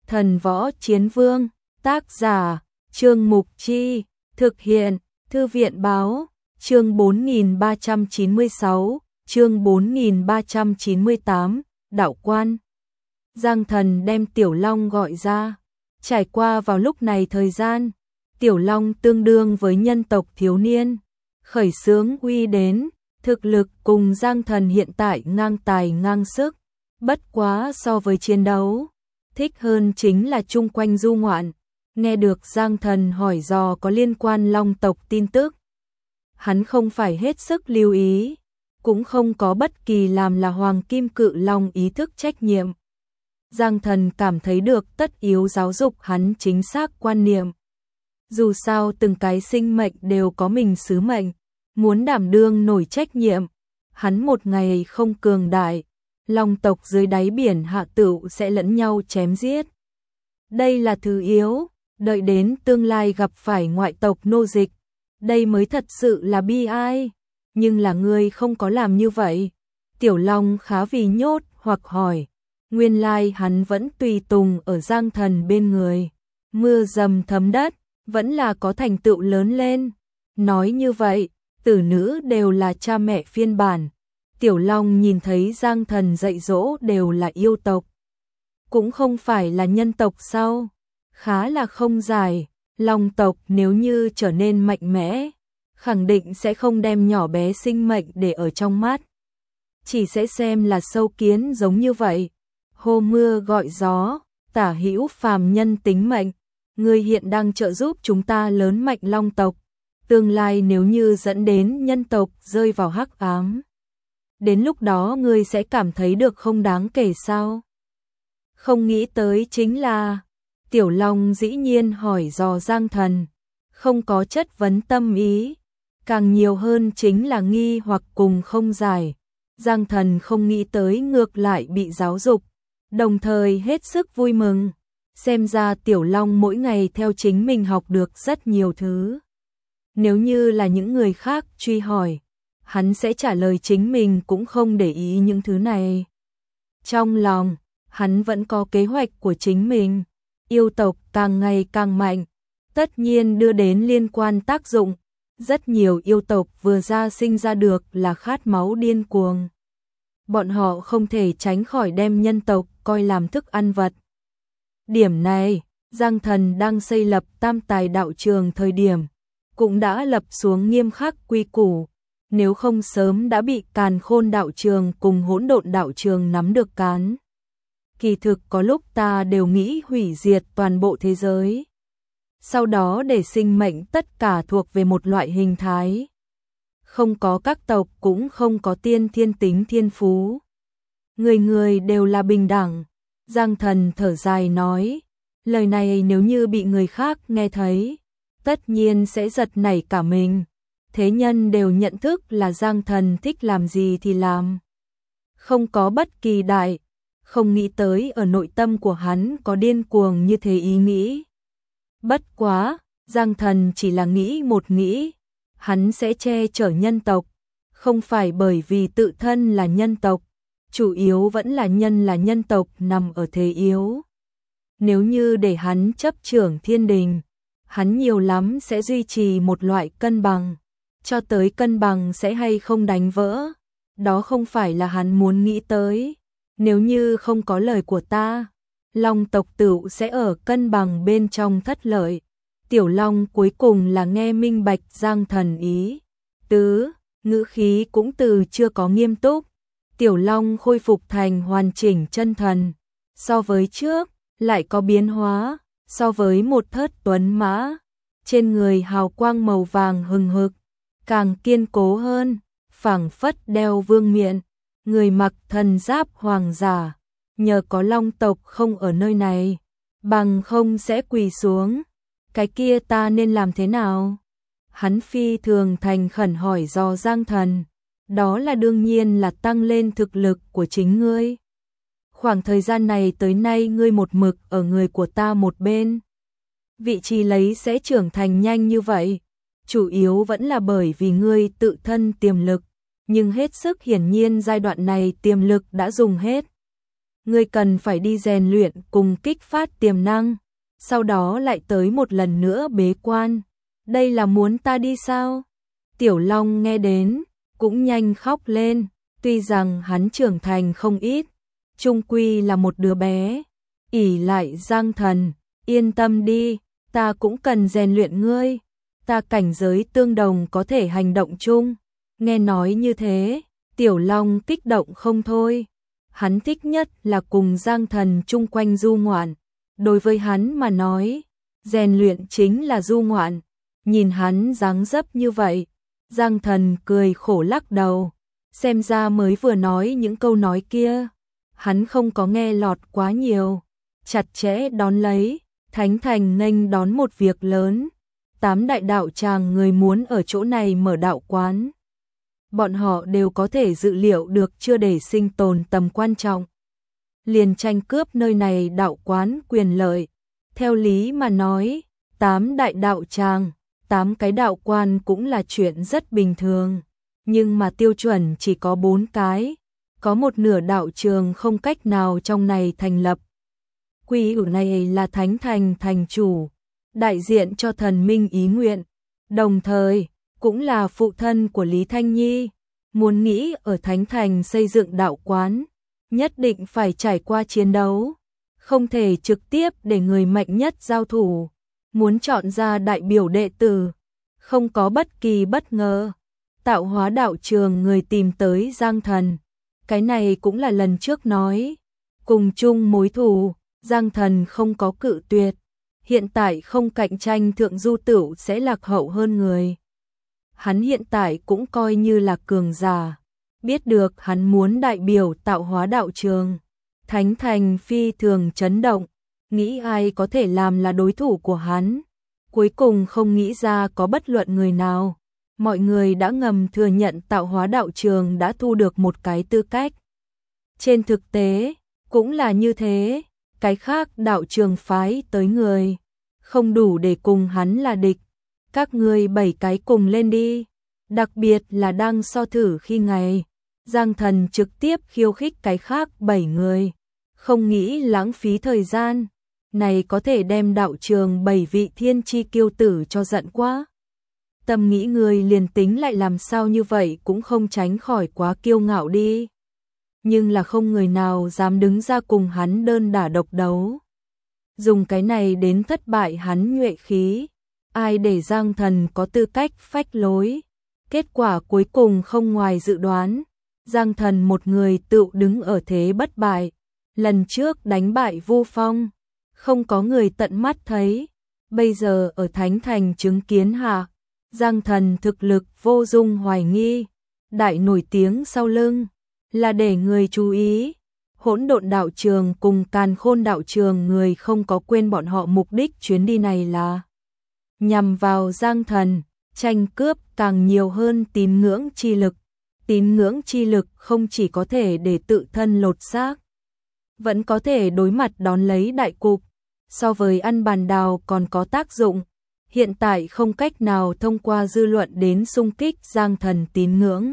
Thần Võ Chiến Vương, tác giả, Trương Mục Chi, thực hiện, Thư viện Báo, chương 4396, chương 4398, đạo quan. Giang Thần đem Tiểu Long gọi ra. Trải qua vào lúc này thời gian, Tiểu Long tương đương với nhân tộc thiếu niên, khởi xướng uy đến, thực lực cùng Giang Thần hiện tại ngang tài ngang sức, bất quá so với chiến đấu, thích hơn chính là chung quanh du ngoạn. Nghe được Giang Thần hỏi dò có liên quan Long tộc tin tức, hắn không phải hết sức lưu ý, cũng không có bất kỳ làm là Hoàng Kim Cự Long ý thức trách nhiệm. Giang Thần cảm thấy được tất yếu giáo dục hắn chính xác quan niệm. Dù sao từng cái sinh mệnh đều có mình sứ mệnh, muốn đảm đương nổi trách nhiệm, hắn một ngày không cường đại, Long tộc dưới đáy biển hạ tựu sẽ lẫn nhau chém giết. Đây là thứ yếu, đợi đến tương lai gặp phải ngoại tộc nô dịch, đây mới thật sự là bi ai. Nhưng là ngươi không có làm như vậy. Tiểu Long khá vì nhốt hoặc hỏi. Nguyên lai hắn vẫn tùy tùng ở Giang Thần bên người. Mưa dầm thấm đất, vẫn là có thành tựu lớn lên. Nói như vậy, tử nữ đều là cha mẹ phiên bản. Tiểu Long nhìn thấy Giang Thần dạy dỗ đều là yêu tộc, cũng không phải là nhân tộc sao? Khá là không giải. Long tộc nếu như trở nên mạnh mẽ, khẳng định sẽ không đem nhỏ bé sinh mệnh để ở trong mắt, chỉ sẽ xem là sâu kiến giống như vậy. Hô mưa gọi gió, tả hữu phàm nhân tính mệnh, ngươi hiện đang trợ giúp chúng ta lớn mạnh Long tộc, tương lai nếu như dẫn đến nhân tộc rơi vào hắc ám, đến lúc đó ngươi sẽ cảm thấy được không đáng kể sao? Không nghĩ tới chính là Tiểu Long dĩ nhiên hỏi dò Giang Thần, không có chất vấn tâm ý, càng nhiều hơn chính là nghi hoặc cùng không giải. Giang Thần không nghĩ tới ngược lại bị giáo dục, đồng thời hết sức vui mừng, xem ra Tiểu Long mỗi ngày theo chính mình học được rất nhiều thứ. Nếu như là những người khác truy hỏi, hắn sẽ trả lời chính mình cũng không để ý những thứ này. Trong lòng, hắn vẫn có kế hoạch của chính mình. Yêu tộc càng ngày càng mạnh, tất nhiên đưa đến liên quan tác dụng. Rất nhiều yêu tộc vừa ra sinh ra được là khát máu điên cuồng. Bọn họ không thể tránh khỏi đem nhân tộc coi làm thức ăn vật. Điểm này, Giang Thần đang xây lập Tam Tài đạo trường thời điểm, cũng đã lập xuống nghiêm khắc quy củ. Nếu không sớm đã bị Càn Khôn đạo trường cùng Hỗn Độn đạo trường nắm được cán. Kỳ thực có lúc ta đều nghĩ hủy diệt toàn bộ thế giới, sau đó để sinh mệnh tất cả thuộc về một loại hình thái. Không có các tộc cũng không có tiên thiên tính thiên phú. Người người đều là bình đẳng. Giang Thần thở dài nói, lời này nếu như bị người khác nghe thấy, tất nhiên sẽ giật nảy cả mình. Thế nhân đều nhận thức là Giang Thần thích làm gì thì làm, không có bất kỳ đại. Không nghĩ tới ở nội tâm của hắn có điên cuồng như thế ý nghĩ. Bất quá, Giang Thần chỉ là nghĩ một nghĩ, hắn sẽ che chở nhân tộc, không phải bởi vì tự thân là nhân tộc, chủ yếu vẫn là nhân tộc nằm ở thế yếu. Nếu như để hắn chấp trưởng thiên đình, hắn nhiều lắm sẽ duy trì một loại cân bằng, cho tới cân bằng sẽ hay không đánh vỡ, đó không phải là hắn muốn nghĩ tới. Nếu như không có lời của ta, Long tộc tựu sẽ ở cân bằng bên trong thất lợi. Tiểu Long cuối cùng là nghe minh bạch Giang Thần ý tứ, ngữ khí cũng từ chưa có nghiêm túc. Tiểu Long khôi phục thành hoàn chỉnh chân thần, so với trước lại có biến hóa, so với một thớt tuấn mã, trên người hào quang màu vàng hừng hực, càng kiên cố hơn, phảng phất đeo vương miện. Người mặc thần giáp hoàng giả, nhờ có Long tộc không ở nơi này, bằng không sẽ quỳ xuống. Cái kia ta nên làm thế nào? Hắn phi thường thành khẩn hỏi dò Giang Thần. Đó là đương nhiên là tăng lên thực lực của chính ngươi. Khoảng thời gian này tới nay ngươi một mực ở người của ta một bên. Vị trí lấy sẽ trưởng thành nhanh như vậy, chủ yếu vẫn là bởi vì ngươi tự thân tiềm lực. Nhưng hết sức hiển nhiên giai đoạn này tiềm lực đã dùng hết. ngươi cần phải đi rèn luyện cùng kích phát tiềm năng, sau đó lại tới một lần nữa bế quan. Đây là muốn ta đi sao? Tiểu Long nghe đến, cũng nhanh khóc lên, tuy rằng hắn trưởng thành không ít, chung quy là một đứa bé. Ỷ lại Giang Thần, yên tâm đi, ta cũng cần rèn luyện ngươi, ta cảnh giới tương đồng có thể hành động chung. Nghe nói như thế, Tiểu Long kích động không thôi. Hắn thích nhất là cùng Giang Thần chung quanh du ngoạn. Đối với hắn mà nói, rèn luyện chính là du ngoạn. Nhìn hắn dáng dấp như vậy, Giang Thần cười khổ lắc đầu. Xem ra mới vừa nói những câu nói kia, hắn không có nghe lọt quá nhiều. Chặt chẽ đón lấy, Thánh Thành nghênh đón một việc lớn. 8 đại đạo tràng người muốn ở chỗ này mở đạo quán. Bọn họ đều có thể dự liệu được chưa để sinh tồn tầm quan trọng. Liền tranh cướp nơi này đạo quán quyền lợi. Theo lý mà nói, 8 đại đạo tràng, 8 cái đạo quan cũng là chuyện rất bình thường. Nhưng mà tiêu chuẩn chỉ có 4 cái. Có một nửa đạo trường không cách nào trong này thành lập. Quy ủ này là Thánh Thành thành chủ, đại diện cho thần minh ý nguyện. Đồng thời, cũng là phụ thân của Lý Thanh Nhi, muốn nghĩ ở Thánh Thành xây dựng đạo quán, nhất định phải trải qua chiến đấu, không thể trực tiếp để người mạnh nhất giao thủ, muốn chọn ra đại biểu đệ tử, không có bất kỳ bất ngờ. Tạo Hóa đạo trường người tìm tới Giang Thần, cái này cũng là lần trước nói, cùng chung mối thù, Giang Thần không có cự tuyệt, hiện tại không cạnh tranh Thượng Du Tửu sẽ lạc hậu hơn người. Hắn hiện tại cũng coi như là cường giả, biết được hắn muốn đại biểu Tạo Hóa đạo trường. Thánh Thành phi thường chấn động, nghĩ ai có thể làm là đối thủ của hắn. Cuối cùng không nghĩ ra có bất luận người nào. Mọi người đã ngầm thừa nhận Tạo Hóa đạo trường đã thu được một cái tư cách. Trên thực tế, cũng là như thế, cái khác đạo trường phái tới người, không đủ để cùng hắn là địch. Các ngươi 7 cái cùng lên đi, đặc biệt là đang so thử khi ngày. Giang Thần trực tiếp khiêu khích cái khác 7 người, không nghĩ lãng phí thời gian, này có thể đem đạo trường 7 vị thiên chi kiêu tử cho giận quá. Tâm nghĩ người liền tính lại làm sao như vậy cũng không tránh khỏi quá kiêu ngạo đi. Nhưng là không người nào dám đứng ra cùng hắn đơn đả độc đấu. Dùng cái này đến thất bại hắn nhuệ khí. Ai để Giang Thần có tư cách phách lối. Kết quả cuối cùng không ngoài dự đoán. Giang Thần một người tự đứng ở thế bất bại. Lần trước đánh bại Vu Phong, không có người tận mắt thấy. Bây giờ ở Thánh Thành chứng kiến hạ, Giang Thần thực lực vô dung hoài nghi. Đại nổi tiếng sau lưng là để người chú ý. Hỗn Độn đạo trường cùng Càn Khôn đạo trường người không có quên bọn họ mục đích chuyến đi này là nhằm vào Giang Thần, tranh cướp càng nhiều hơn tín ngưỡng chi lực. Tín ngưỡng chi lực không chỉ có thể để tự thân lột xác, vẫn có thể đối mặt đón lấy đại cục, so với ăn bàn đào còn có tác dụng. Hiện tại không cách nào thông qua dư luận đến xung kích Giang Thần tín ngưỡng.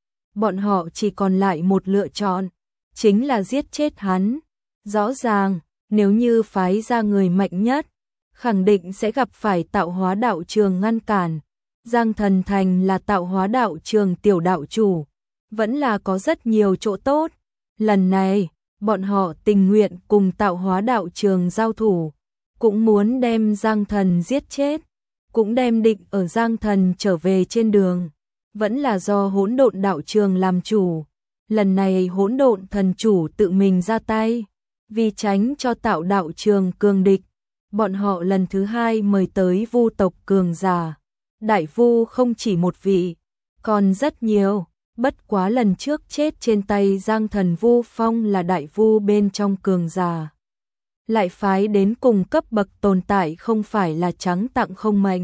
Bọn họ chỉ còn lại một lựa chọn, chính là giết chết hắn. Rõ ràng, nếu như phái ra người mạnh nhất, khẳng định sẽ gặp phải Tạo Hóa đạo trường ngăn cản. Giang Thần thành là Tạo Hóa đạo trường tiểu đạo chủ, vẫn là có rất nhiều chỗ tốt. Lần này, bọn họ tình nguyện cùng Tạo Hóa đạo trường giao thủ, cũng muốn đem Giang Thần giết chết, cũng đem định ở Giang Thần trở về trên đường. Vẫn là do Hỗn Độn đạo trường làm chủ. Lần này Hỗn Độn thần chủ tự mình ra tay, vì tránh cho Tạo đạo trường cường địch, bọn họ lần thứ 2 mời tới Vu tộc cường giả. Đại Vu không chỉ một vị, còn rất nhiều, bất quá lần trước chết trên tay Giang Thần Vu Phong là Đại Vu bên trong cường giả. Lại phái đến cùng cấp bậc tồn tại không phải là trắng tặng không mệnh.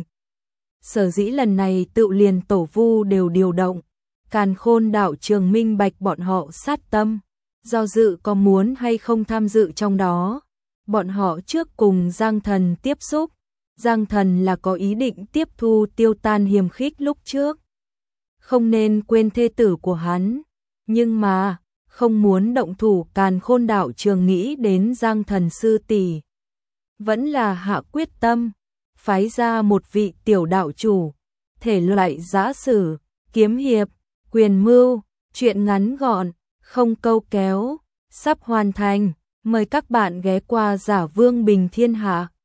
Sở dĩ lần này tự liền tổ vu đều điều động, Càn Khôn đạo trường minh bạch bọn họ sát tâm, do dự có muốn hay không tham dự trong đó. Bọn họ trước cùng Giang Thần tiếp xúc, Giang Thần là có ý định tiếp thu tiêu tan hiềm khích lúc trước. Không nên quên thê tử của hắn, nhưng mà, không muốn động thủ Càn Khôn đạo trường nghĩ đến Giang Thần sư tỷ, vẫn là hạ quyết tâm, phái ra một vị tiểu đạo chủ, thể loại giã sử, kiếm hiệp, quyền mưu, truyện ngắn gọn, không câu kéo, sắp hoàn thành, mời các bạn ghé qua Giả Vương Bình Thiên Hạ.